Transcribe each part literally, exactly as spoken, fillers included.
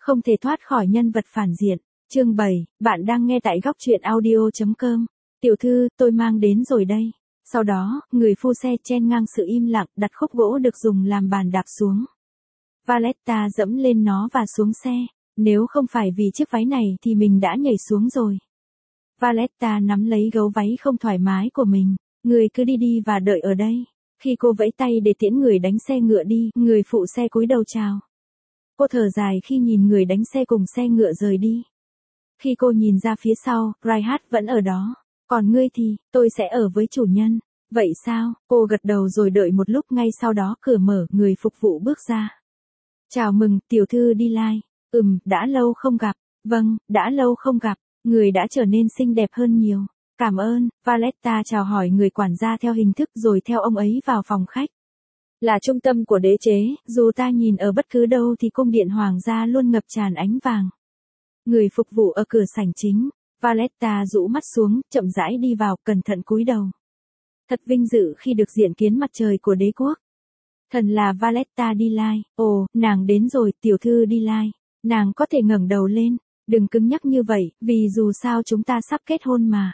Không thể thoát khỏi nhân vật phản diện. Chương bảy, bạn đang nghe tại góc truyện audio.com. Tiểu thư, tôi mang đến rồi đây. Sau đó, người phu xe chen ngang sự im lặng đặt khúc gỗ được dùng làm bàn đạp xuống. Valletta dẫm lên nó và xuống xe. Nếu không phải vì chiếc váy này thì mình đã nhảy xuống rồi. Valletta nắm lấy gấu váy không thoải mái của mình. Người cứ đi đi và đợi ở đây. Khi cô vẫy tay để tiễn người đánh xe ngựa đi, người phụ xe cúi đầu chào. Cô thở dài khi nhìn người đánh xe cùng xe ngựa rời đi. Khi cô nhìn ra phía sau, Reinhard vẫn ở đó. Còn ngươi thì, tôi sẽ ở với chủ nhân. Vậy sao? Cô gật đầu rồi đợi một lúc, ngay sau đó cửa mở, người phục vụ bước ra. Chào mừng, tiểu thư đi lai. Ừm, đã lâu không gặp. Vâng, đã lâu không gặp. Người đã trở nên xinh đẹp hơn nhiều. Cảm ơn. Valletta chào hỏi người quản gia theo hình thức rồi theo ông ấy vào phòng khách. Là trung tâm của đế chế, dù ta nhìn ở bất cứ đâu thì cung điện hoàng gia luôn ngập tràn ánh vàng. Người phục vụ ở cửa sảnh chính. Valletta rũ mắt xuống, chậm rãi đi vào, cẩn thận cúi đầu. Thật vinh dự khi được diện kiến mặt trời của đế quốc. Thần là Valletta đi lai. Ồ, nàng đến rồi, tiểu thư đi lai. Nàng có thể ngẩng đầu lên. Đừng cứng nhắc như vậy, vì dù sao chúng ta sắp kết hôn mà.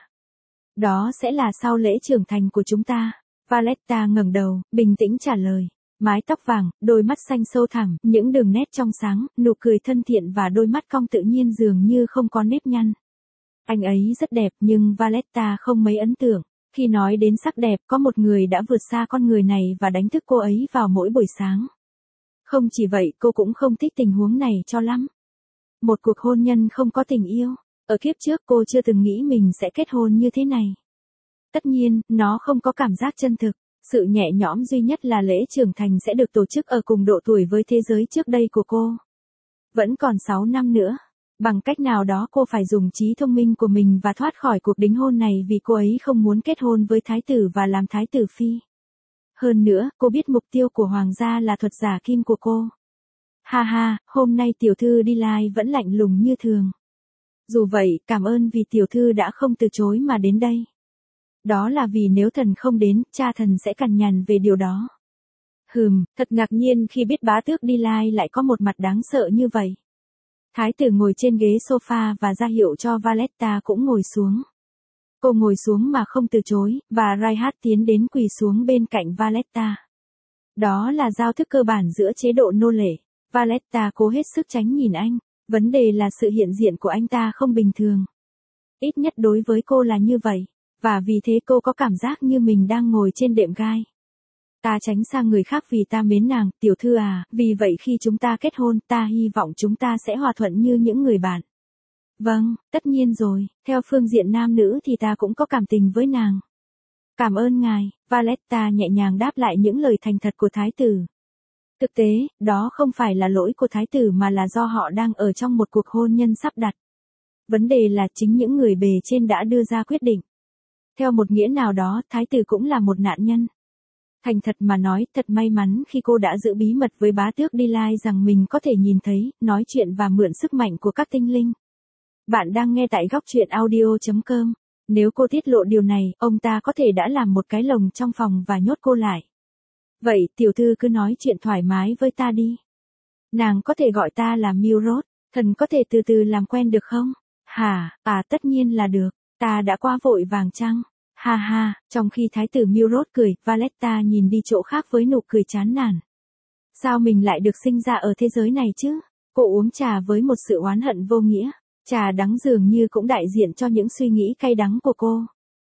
Đó sẽ là sau lễ trưởng thành của chúng ta. Valletta ngẩng đầu, bình tĩnh trả lời. Mái tóc vàng, đôi mắt xanh sâu thẳm, những đường nét trong sáng, nụ cười thân thiện và đôi mắt cong tự nhiên dường như không có nếp nhăn. Anh ấy rất đẹp nhưng Valletta không mấy ấn tượng. Khi nói đến sắc đẹp, có một người đã vượt xa con người này và đánh thức cô ấy vào mỗi buổi sáng. Không chỉ vậy, cô cũng không thích tình huống này cho lắm. Một cuộc hôn nhân không có tình yêu. Ở kiếp trước cô chưa từng nghĩ mình sẽ kết hôn như thế này. Tất nhiên, nó không có cảm giác chân thực. Sự nhẹ nhõm duy nhất là lễ trưởng thành sẽ được tổ chức ở cùng độ tuổi với thế giới trước đây của cô. Vẫn còn sáu năm nữa. Bằng cách nào đó cô phải dùng trí thông minh của mình và thoát khỏi cuộc đính hôn này vì cô ấy không muốn kết hôn với thái tử và làm thái tử phi. Hơn nữa, cô biết mục tiêu của hoàng gia là thuật giả kim của cô. Ha ha, hôm nay tiểu thư đi lai vẫn lạnh lùng như thường. Dù vậy, cảm ơn vì tiểu thư đã không từ chối mà đến đây. Đó là vì nếu thần không đến, cha thần sẽ cằn nhằn về điều đó. Hừm, thật ngạc nhiên khi biết bá tước đi lai lại có một mặt đáng sợ như vậy. Thái tử ngồi trên ghế sofa và ra hiệu cho Valletta cũng ngồi xuống. Cô ngồi xuống mà không từ chối, và Reinhard tiến đến quỳ xuống bên cạnh Valletta. Đó là giao thức cơ bản giữa chế độ nô lệ. Valletta cố hết sức tránh nhìn anh. Vấn đề là sự hiện diện của anh ta không bình thường. Ít nhất đối với cô là như vậy. Và vì thế cô có cảm giác như mình đang ngồi trên đệm gai. Ta tránh sang người khác vì ta mến nàng, tiểu thư à, vì vậy khi chúng ta kết hôn, ta hy vọng chúng ta sẽ hòa thuận như những người bạn. Vâng, tất nhiên rồi, theo phương diện nam nữ thì ta cũng có cảm tình với nàng. Cảm ơn ngài, Valletta nhẹ nhàng đáp lại những lời thành thật của thái tử. Thực tế, đó không phải là lỗi của thái tử mà là do họ đang ở trong một cuộc hôn nhân sắp đặt. Vấn đề là chính những người bề trên đã đưa ra quyết định. Theo một nghĩa nào đó, thái tử cũng là một nạn nhân. Thành thật mà nói, thật may mắn khi cô đã giữ bí mật với bá tước đi lai rằng mình có thể nhìn thấy, nói chuyện và mượn sức mạnh của các tinh linh. Bạn đang nghe tại góc truyện audio.com. Nếu cô tiết lộ điều này, ông ta có thể đã làm một cái lồng trong phòng và nhốt cô lại. Vậy, tiểu thư cứ nói chuyện thoải mái với ta đi. Nàng có thể gọi ta là Milrod, thần có thể từ từ làm quen được không? Hả, à tất nhiên là được, ta đã quá vội vàng chăng? Ha ha, trong khi thái tử Milrod cười, Valletta nhìn đi chỗ khác với nụ cười chán nản. Sao mình lại được sinh ra ở thế giới này chứ? Cô uống trà với một sự oán hận vô nghĩa. Trà đắng dường như cũng đại diện cho những suy nghĩ cay đắng của cô.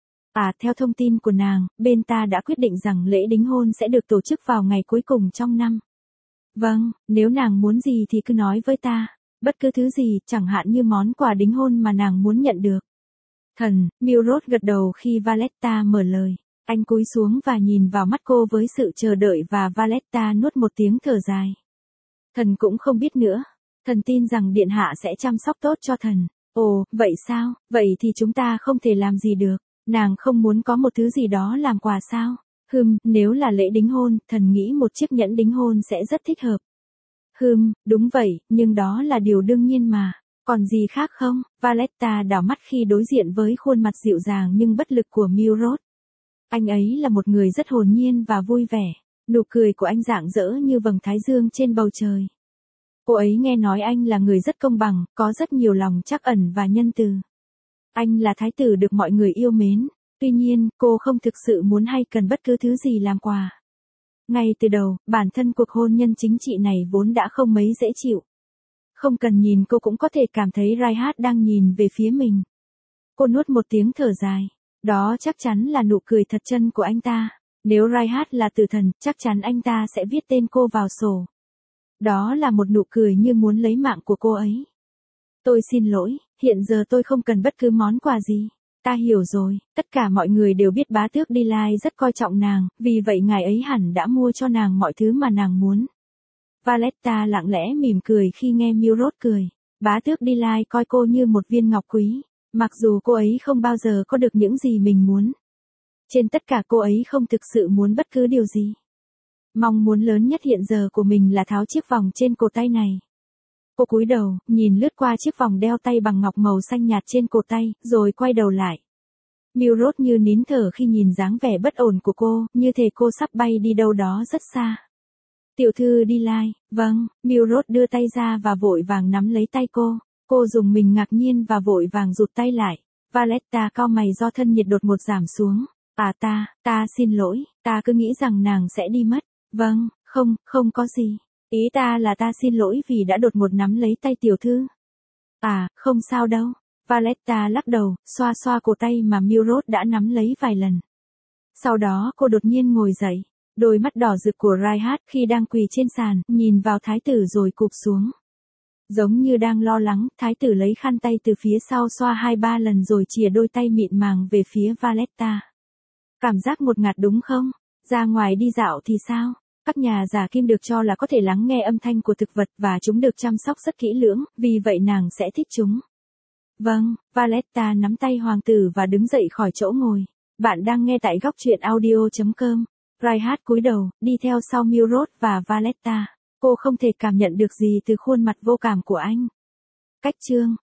À, theo thông tin của nàng, bên ta đã quyết định rằng lễ đính hôn sẽ được tổ chức vào ngày cuối cùng trong năm. Vâng, nếu nàng muốn gì thì cứ nói với ta. Bất cứ thứ gì, chẳng hạn như món quà đính hôn mà nàng muốn nhận được. Thần, Milrod gật đầu khi Valletta mở lời. Anh cúi xuống và nhìn vào mắt cô với sự chờ đợi và Valletta nuốt một tiếng thở dài. Thần cũng không biết nữa. Thần tin rằng điện hạ sẽ chăm sóc tốt cho thần. Ồ, vậy sao? Vậy thì chúng ta không thể làm gì được. Nàng không muốn có một thứ gì đó làm quà sao? Hừm, nếu là lễ đính hôn, thần nghĩ một chiếc nhẫn đính hôn sẽ rất thích hợp. Hừm, đúng vậy, nhưng đó là điều đương nhiên mà. Còn gì khác không? Valletta đảo mắt khi đối diện với khuôn mặt dịu dàng nhưng bất lực của Milrod. Anh ấy là một người rất hồn nhiên và vui vẻ. Nụ cười của anh rạng rỡ như vầng thái dương trên bầu trời. Cô ấy nghe nói anh là người rất công bằng, có rất nhiều lòng trắc ẩn và nhân từ. Anh là thái tử được mọi người yêu mến, tuy nhiên, cô không thực sự muốn hay cần bất cứ thứ gì làm quà. Ngay từ đầu, bản thân cuộc hôn nhân chính trị này vốn đã không mấy dễ chịu. Không cần nhìn cô cũng có thể cảm thấy Reinhard đang nhìn về phía mình. Cô nuốt một tiếng thở dài. Đó chắc chắn là nụ cười thật chân của anh ta. Nếu Reinhard là tử thần, chắc chắn anh ta sẽ viết tên cô vào sổ. Đó là một nụ cười như muốn lấy mạng của cô ấy. Tôi xin lỗi, hiện giờ tôi không cần bất cứ món quà gì. Ta hiểu rồi, tất cả mọi người đều biết bá tước Delay rất coi trọng nàng, vì vậy ngài ấy hẳn đã mua cho nàng mọi thứ mà nàng muốn. Valletta lặng lẽ mỉm cười khi nghe Milrod cười. Bá tước Delay coi cô như một viên ngọc quý, mặc dù cô ấy không bao giờ có được những gì mình muốn. Trên tất cả cô ấy không thực sự muốn bất cứ điều gì. Mong muốn lớn nhất hiện giờ của mình là tháo chiếc vòng trên cổ tay này. Cô cúi đầu, nhìn lướt qua chiếc vòng đeo tay bằng ngọc màu xanh nhạt trên cổ tay, rồi quay đầu lại. Milrod như nín thở khi nhìn dáng vẻ bất ổn của cô, như thể cô sắp bay đi đâu đó rất xa. Tiểu thư Delay, vâng, Milrod đưa tay ra và vội vàng nắm lấy tay cô. Cô dùng mình ngạc nhiên và vội vàng rụt tay lại. Valletta cau mày do thân nhiệt đột ngột giảm xuống. À ta, ta xin lỗi, ta cứ nghĩ rằng nàng sẽ đi mất. Vâng, không, không có gì. Ý ta là ta xin lỗi vì đã đột ngột nắm lấy tay tiểu thư. À, không sao đâu. Valletta lắc đầu, xoa xoa cổ tay mà Milrod đã nắm lấy vài lần. Sau đó cô đột nhiên ngồi dậy. Đôi mắt đỏ rực của Reinhard khi đang quỳ trên sàn, nhìn vào thái tử rồi cụp xuống. Giống như đang lo lắng, thái tử lấy khăn tay từ phía sau xoa hai ba lần rồi chìa đôi tay mịn màng về phía Valletta. Cảm giác ngột ngạt đúng không? Ra ngoài đi dạo thì sao? Các nhà giả kim được cho là có thể lắng nghe âm thanh của thực vật và chúng được chăm sóc rất kỹ lưỡng, vì vậy nàng sẽ thích chúng. Vâng, Valletta nắm tay hoàng tử và đứng dậy khỏi chỗ ngồi. Bạn đang nghe tại góc truyện audio chấm com. Reinhard cúi đầu, đi theo sau Milrod và Valletta. Cô không thể cảm nhận được gì từ khuôn mặt vô cảm của anh. Cách chương